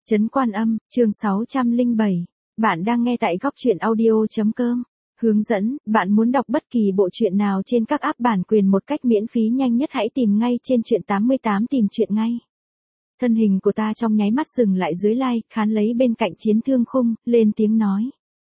Trấn Quan Âm, chương 607. Bạn đang nghe tại góc truyện audio.com. Hướng dẫn, bạn muốn đọc bất kỳ bộ truyện nào trên các app bản quyền một cách miễn phí nhanh nhất hãy tìm ngay trên truyện 88 tìm truyện ngay. Thân hình của ta trong nháy mắt dừng lại dưới lai, khán lấy bên cạnh Chiến Thương Khung, lên tiếng nói.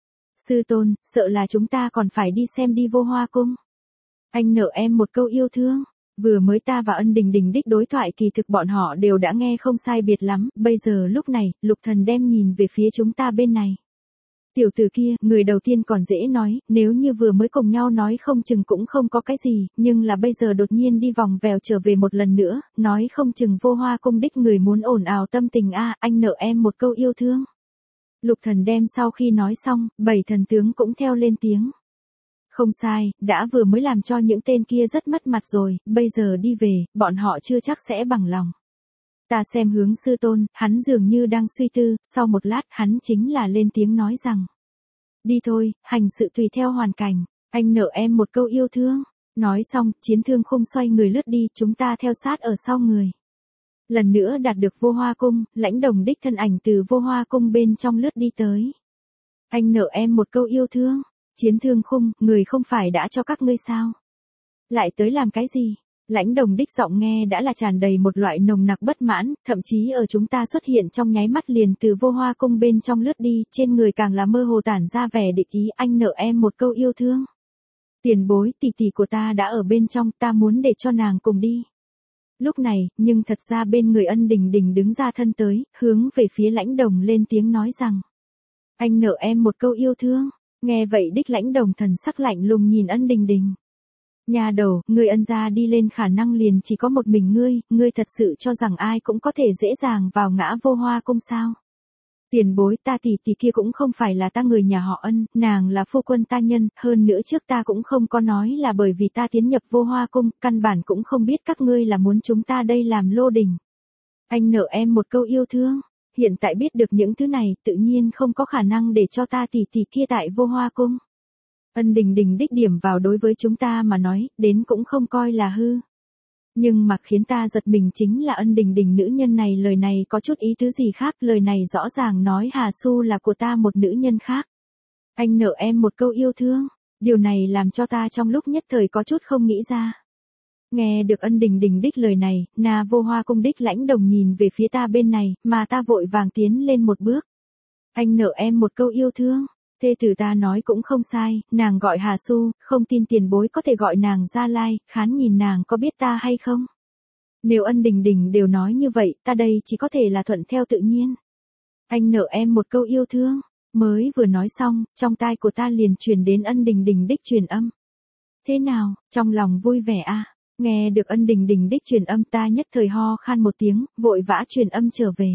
Sư tôn, sợ là chúng ta còn phải đi xem đi Vô Hoa Cung. Anh nợ em một câu yêu thương. Vừa mới ta và Ân Đình Đình đích đối thoại kỳ thực bọn họ đều đã nghe không sai biệt lắm, bây giờ lúc này, Lục Thần đem nhìn về phía chúng ta bên này. Tiểu tử kia, người đầu tiên còn dễ nói, nếu như vừa mới cùng nhau nói không chừng cũng không có cái gì, nhưng là bây giờ đột nhiên đi vòng vèo trở về một lần nữa, nói không chừng Vô Hoa Cung đích người muốn ồn ào tâm tình anh nợ em một câu yêu thương. Lục Thần đem sau khi nói xong, 7 thần tướng cũng theo lên tiếng. Không sai, đã vừa mới làm cho những tên kia rất mất mặt rồi, bây giờ đi về, bọn họ chưa chắc sẽ bằng lòng. Ta xem hướng sư tôn, hắn dường như đang suy tư, sau một lát hắn chính là lên tiếng nói rằng. Đi thôi, hành sự tùy theo hoàn cảnh, anh nợ em một câu yêu thương. Nói xong, Chiến Thương Khung xoay người lướt đi, chúng ta theo sát ở sau người. Lần nữa đạt được Vô Hoa Cung, Lãnh Đồng đích thân ảnh từ Vô Hoa Cung bên trong lướt đi tới. Anh nợ em một câu yêu thương. Chiến Thương Khung, người không phải đã cho các ngươi sao? Lại tới làm cái gì? Lãnh Đồng đích giọng nghe đã là tràn đầy một loại nồng nặc bất mãn, thậm chí ở chúng ta xuất hiện trong nháy mắt liền từ Vô Hoa Cung bên trong lướt đi, trên người càng là mơ hồ tản ra vẻ địch ý, anh nợ em một câu yêu thương. Tiền bối, tỷ tỷ của ta đã ở bên trong, ta muốn để cho nàng cùng đi. Lúc này, nhưng thật ra bên người Ân Đình Đình đứng ra thân tới, hướng về phía Lãnh Đồng lên tiếng nói rằng. Anh nợ em một câu yêu thương. Nghe vậy đích Lãnh Đồng thần sắc lạnh lùng nhìn Ân Đình Đình. Nhà đầu, người Ân gia đi lên khả năng liền chỉ có một mình ngươi thật sự cho rằng ai cũng có thể dễ dàng vào ngã Vô Hoa Cung sao? Tiền bối, ta tỷ tỷ kia cũng không phải là ta người nhà họ Ân, nàng là phu quân ta nhân, hơn nữa trước ta cũng không có nói là bởi vì ta tiến nhập Vô Hoa Cung, căn bản cũng không biết các ngươi là muốn chúng ta đây làm lô đình. Anh nợ em một câu yêu thương. Hiện tại biết được những thứ này, tự nhiên không có khả năng để cho ta tỷ tỷ kia tại Vô Hoa Cung. Ân Đình Đình đích điểm vào đối với chúng ta mà nói, đến cũng không coi là hư. Nhưng mà khiến ta giật mình chính là Ân Đình Đình nữ nhân này lời này có chút ý tứ gì khác, lời này rõ ràng nói Hà Su là của ta một nữ nhân khác. Anh nợ em một câu yêu thương, điều này làm cho ta trong lúc nhất thời có chút không nghĩ ra. Nghe được Ân Đình Đình đích lời này, na Vô Hoa Cung đích Lãnh Đồng nhìn về phía ta bên này, mà ta vội vàng tiến lên một bước. Anh nợ em một câu yêu thương. Thê tử ta nói cũng không sai, nàng gọi Hà Su, không tin tiền bối có thể gọi nàng Gia Lai, khán nhìn nàng có biết ta hay không. Nếu Ân Đình Đình đều nói như vậy, ta đây chỉ có thể là thuận theo tự nhiên. Anh nợ em một câu yêu thương. Mới vừa nói xong, trong tai của ta liền truyền đến Ân Đình Đình đích truyền âm. Thế nào, trong lòng vui vẻ Nghe được Ân Đình Đình đích truyền âm ta nhất thời ho khan một tiếng, vội vã truyền âm trở về.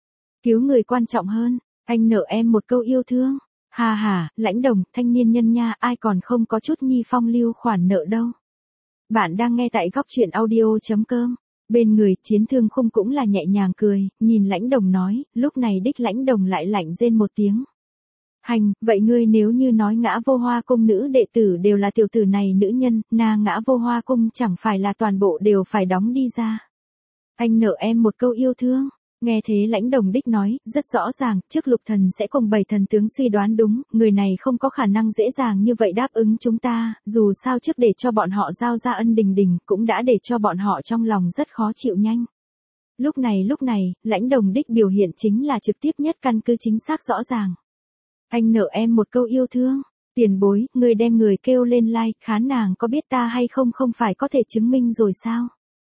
Cứu người quan trọng hơn, anh nợ em một câu yêu thương. Hà hà, Lãnh Đồng, thanh niên nhân nha, ai còn không có chút nhi phong lưu khoản nợ đâu. Bạn đang nghe tại góc truyện audio.com. Bên người Chiến Thương Khung cũng là nhẹ nhàng cười, nhìn Lãnh Đồng nói, lúc này đích Lãnh Đồng lại lạnh rên một tiếng. Hành, vậy ngươi nếu như nói ngã Vô Hoa Cung nữ đệ tử đều là tiểu tử này nữ nhân, ngã Vô Hoa Cung chẳng phải là toàn bộ đều phải đóng đi ra. Anh nợ em một câu yêu thương. Nghe thế Lãnh Đồng đích nói, rất rõ ràng, trước Lục Thần sẽ cùng 7 thần tướng suy đoán đúng, người này không có khả năng dễ dàng như vậy đáp ứng chúng ta, dù sao trước để cho bọn họ giao ra Ân Đình Đình, cũng đã để cho bọn họ trong lòng rất khó chịu nhanh. Lúc này, Lãnh Đồng đích biểu hiện chính là trực tiếp nhất căn cứ chính xác rõ ràng. Anh nợ em một câu yêu thương. Tiền bối, người đem người kêu lên like, khán nàng có biết ta hay không không phải có thể chứng minh rồi sao?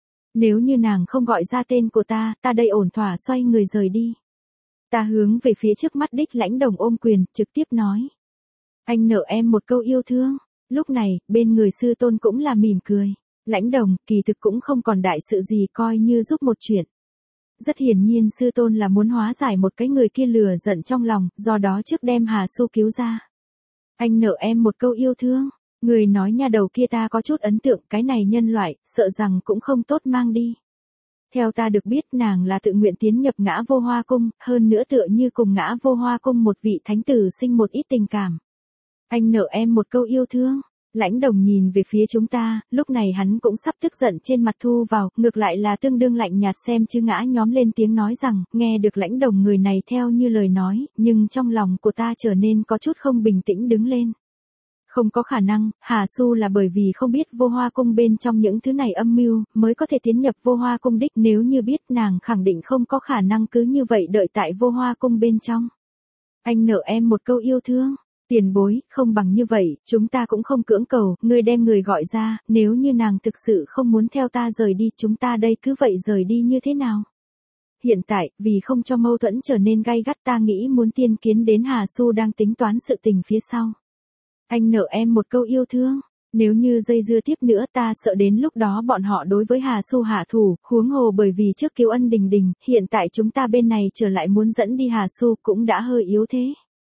Nếu như nàng không gọi ra tên của ta đây ổn thỏa xoay người rời đi. Ta hướng về phía trước mắt đích Lãnh Đồng ôm quyền, trực tiếp nói. Anh nợ em một câu yêu thương. Lúc này, bên người sư tôn cũng là mỉm cười. Lãnh Đồng, kỳ thực cũng không còn đại sự gì coi như giúp một chuyện. Rất hiển nhiên sư tôn là muốn hóa giải một cái người kia lừa giận trong lòng, do đó trước đem Hà Su cứu ra. Anh nợ em một câu yêu thương. Người nói nha đầu kia ta có chút ấn tượng, cái này nhân loại, sợ rằng cũng không tốt mang đi. Theo ta được biết nàng là tự nguyện tiến nhập ngã Vô Hoa Cung, hơn nữa tựa như cùng ngã Vô Hoa Cung một vị thánh tử sinh một ít tình cảm. Anh nợ em một câu yêu thương. Lãnh Đồng nhìn về phía chúng ta, lúc này hắn cũng sắp tức giận trên mặt thu vào, ngược lại là tương đương lạnh nhạt xem Chư Ngã nhóm lên tiếng nói rằng, nghe được Lãnh Đồng người này theo như lời nói, nhưng trong lòng của ta trở nên có chút không bình tĩnh đứng lên. Không có khả năng, Hà Xu là bởi vì không biết Vô Hoa Cung bên trong những thứ này âm mưu, mới có thể tiến nhập Vô Hoa Cung đích, nếu như biết nàng khẳng định không có khả năng cứ như vậy đợi tại Vô Hoa Cung bên trong. Anh nợ em một câu yêu thương. Tiền bối, không bằng như vậy, chúng ta cũng không cưỡng cầu, ngươi đem người gọi ra, nếu như nàng thực sự không muốn theo ta rời đi, chúng ta đây cứ vậy rời đi như thế nào? Hiện tại, vì không cho mâu thuẫn trở nên gay gắt ta nghĩ muốn tiên kiến đến Hà Xu đang tính toán sự tình phía sau. Anh nợ em một câu yêu thương. Nếu như dây dưa tiếp nữa ta sợ đến lúc đó bọn họ đối với Hà Xu hạ thủ, huống hồ bởi vì trước cứu Ân Đình Đình, hiện tại chúng ta bên này trở lại muốn dẫn đi Hà Xu cũng đã hơi yếu thế.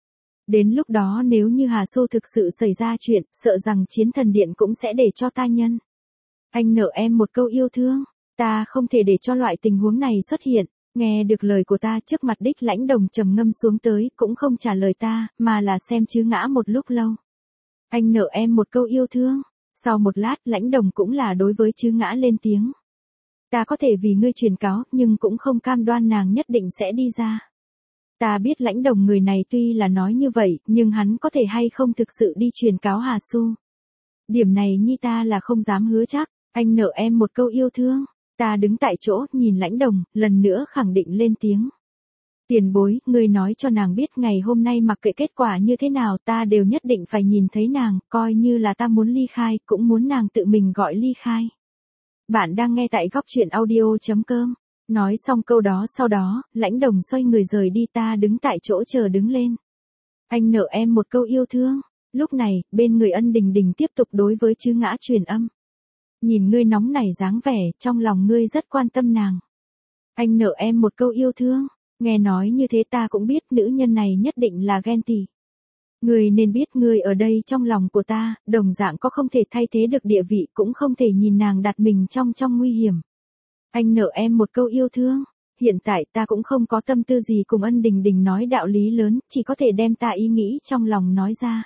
Đến lúc đó nếu như Hà Xu thực sự xảy ra chuyện, sợ rằng Chiến Thần Điện cũng sẽ để cho ta nhân. Anh nợ em một câu yêu thương, ta không thể để cho loại tình huống này xuất hiện. Nghe được lời của ta trước mặt đích Lãnh Đồng trầm ngâm xuống tới, cũng không trả lời ta, mà là xem Chư Ngã một lúc lâu. Anh nợ em một câu yêu thương. Sau một lát Lãnh Đồng cũng là đối với Chư Ngã lên tiếng. Ta có thể vì ngươi truyền cáo, nhưng cũng không cam đoan nàng nhất định sẽ đi ra. Ta biết Lãnh Đồng người này tuy là nói như vậy, nhưng hắn có thể hay không thực sự đi truyền cáo Hà Xu. Điểm này nhi ta là không dám hứa chắc. Anh nợ em một câu yêu thương. Ta đứng tại chỗ, nhìn Lãnh Đồng, lần nữa khẳng định lên tiếng. Tiền bối, ngươi nói cho nàng biết ngày hôm nay mặc kệ kết quả như thế nào ta đều nhất định phải nhìn thấy nàng, coi như là ta muốn ly khai, cũng muốn nàng tự mình gọi ly khai. Bạn đang nghe tại góc truyện audio.com. Nói xong câu đó sau đó, Lãnh Đồng xoay người rời đi ta đứng tại chỗ chờ đứng lên. Anh nợ em một câu yêu thương. Lúc này, bên người Ân Đình Đình tiếp tục đối với Chư Ngã truyền âm. Nhìn ngươi nóng nảy dáng vẻ, trong lòng ngươi rất quan tâm nàng. Anh nợ em một câu yêu thương. Nghe nói như thế ta cũng biết nữ nhân này nhất định là ghen tị. Ngươi nên biết ngươi ở đây trong lòng của ta, đồng dạng có không thể thay thế được địa vị cũng không thể nhìn nàng đặt mình trong nguy hiểm. Anh nợ em một câu yêu thương. Hiện tại ta cũng không có tâm tư gì cùng Ân Đình Đình nói đạo lý lớn, chỉ có thể đem ta ý nghĩ trong lòng nói ra.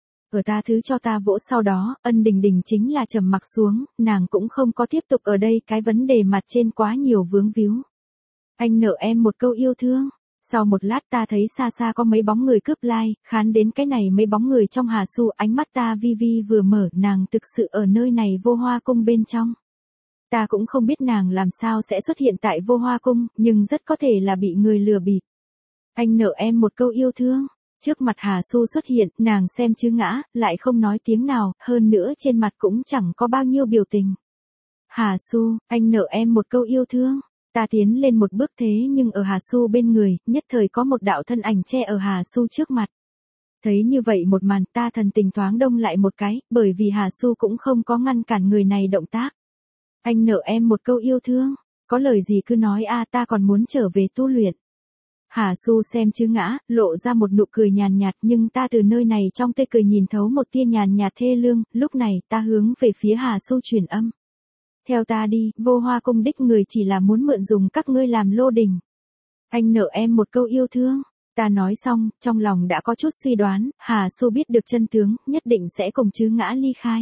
Ở ta thứ cho ta vỗ sau đó, Ân Đình Đình chính là trầm mặc xuống, nàng cũng không có tiếp tục ở đây cái vấn đề mặt trên quá nhiều vướng víu. Anh nợ em một câu yêu thương. Sau một lát ta thấy xa xa có mấy bóng người cướp lai, khán đến cái này mấy bóng người trong Hà Xu, ánh mắt ta vi vi vừa mở, nàng thực sự ở nơi này Vô Hoa Cung bên trong. Ta cũng không biết nàng làm sao sẽ xuất hiện tại Vô Hoa Cung, nhưng rất có thể là bị người lừa bịp. Anh nợ em một câu yêu thương. Trước mặt Hà Xu xuất hiện, nàng xem Chư Ngã, lại không nói tiếng nào, hơn nữa trên mặt cũng chẳng có bao nhiêu biểu tình. Hà Xu, anh nợ em một câu yêu thương. Ta tiến lên một bước thế nhưng ở Hà Xu bên người, nhất thời có một đạo thân ảnh che ở Hà Xu trước mặt. Thấy như vậy một màn ta thần tình thoáng đông lại một cái, bởi vì Hà Xu cũng không có ngăn cản người này động tác. Anh nợ em một câu yêu thương, có lời gì cứ nói a ta còn muốn trở về tu luyện. Hà Xu xem Chư Ngã, lộ ra một nụ cười nhàn nhạt nhưng ta từ nơi này trong tê cười nhìn thấu một tia nhàn nhạt thê lương, lúc này ta hướng về phía Hà Xu truyền âm. Theo ta đi, Vô Hoa Cung đích người chỉ là muốn mượn dùng các ngươi làm lô đình. Anh nợ em một câu yêu thương. Ta nói xong, trong lòng đã có chút suy đoán, Hà Xu biết được chân tướng, nhất định sẽ cùng Chư Ngã ly khai.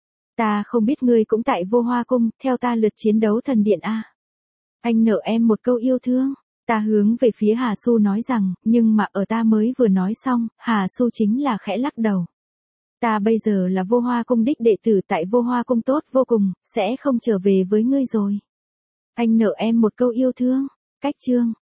Ta không biết ngươi cũng tại Vô Hoa Cung, theo ta lượt chiến đấu thần điện a. Anh nợ em một câu yêu thương. Ta hướng về phía Hà Xu nói rằng, nhưng mà ở ta mới vừa nói xong, Hà Xu chính là khẽ lắc đầu. Ta bây giờ là Vô Hoa Cung đích đệ tử tại Vô Hoa Cung tốt vô cùng, sẽ không trở về với ngươi rồi. Anh nợ em một câu yêu thương. Cách chương.